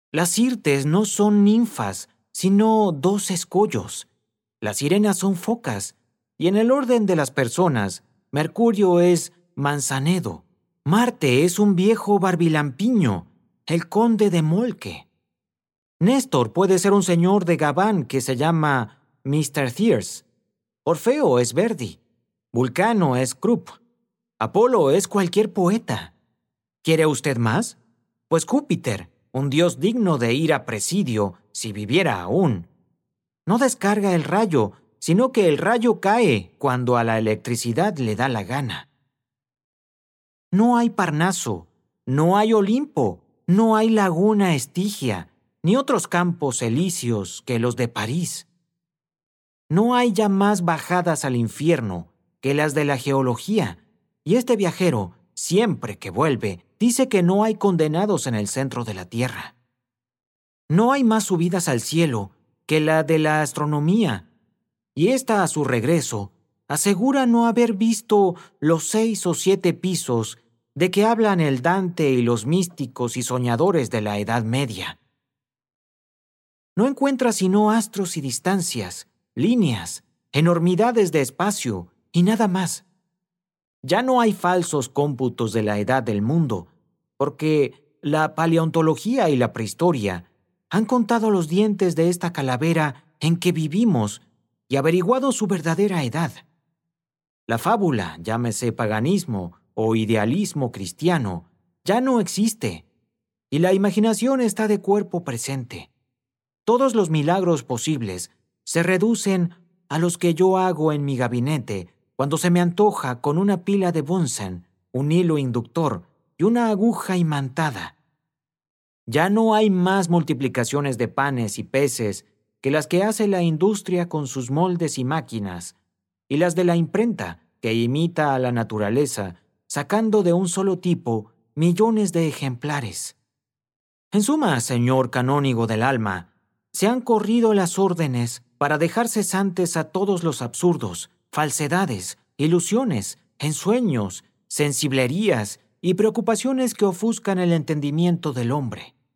Las sirtes no son ninfas, sino dos escollos. Las sirenas son focas, y en el orden de las personas, Mercurio es Manzanedo, Marte es un viejo barbilampiño, el conde de Molke. Néstor puede ser un señor de Gabán que se llama Mr. Thierse. Orfeo es Verdi. Vulcano es Krupp. Apolo es cualquier poeta. ¿Quiere usted más? Pues Júpiter, un dios digno de ir a presidio si viviera aún. No descarga el rayo, sino que el rayo cae cuando a la electricidad le da la gana. No hay Parnaso, no hay Olimpo, no hay laguna Estigia, ni otros campos elíseos que los de París. No hay ya más bajadas al infierno que las de la geología, y este viajero, siempre que vuelve, dice que no hay condenados en el centro de la tierra. No hay más subidas al cielo que la de la astronomía, y ésta a su regreso asegura no haber visto los 6 o 7 pisos de que hablan el Dante y los místicos y soñadores de la Edad Media. No encuentra sino astros y distancias, líneas, enormidades de espacio y nada más. Ya no hay falsos cómputos de la edad del mundo, porque la paleontología y la prehistoria han contado los dientes de esta calavera en que vivimos y averiguado su verdadera edad. La fábula, llámese paganismo o idealismo cristiano, ya no existe, y la imaginación está de cuerpo presente. Todos los milagros posibles se reducen a los que yo hago en mi gabinete cuando se me antoja con una pila de Bunsen, un hilo inductor y una aguja imantada. Ya no hay más multiplicaciones de panes y peces que las que hace la industria con sus moldes y máquinas, y las de la imprenta, que imita a la naturaleza, sacando de un solo tipo millones de ejemplares. En suma, señor canónigo del alma, se han corrido las órdenes para dejar cesantes a todos los absurdos, falsedades, ilusiones, ensueños, sensiblerías y preocupaciones que ofuscan el entendimiento del hombre.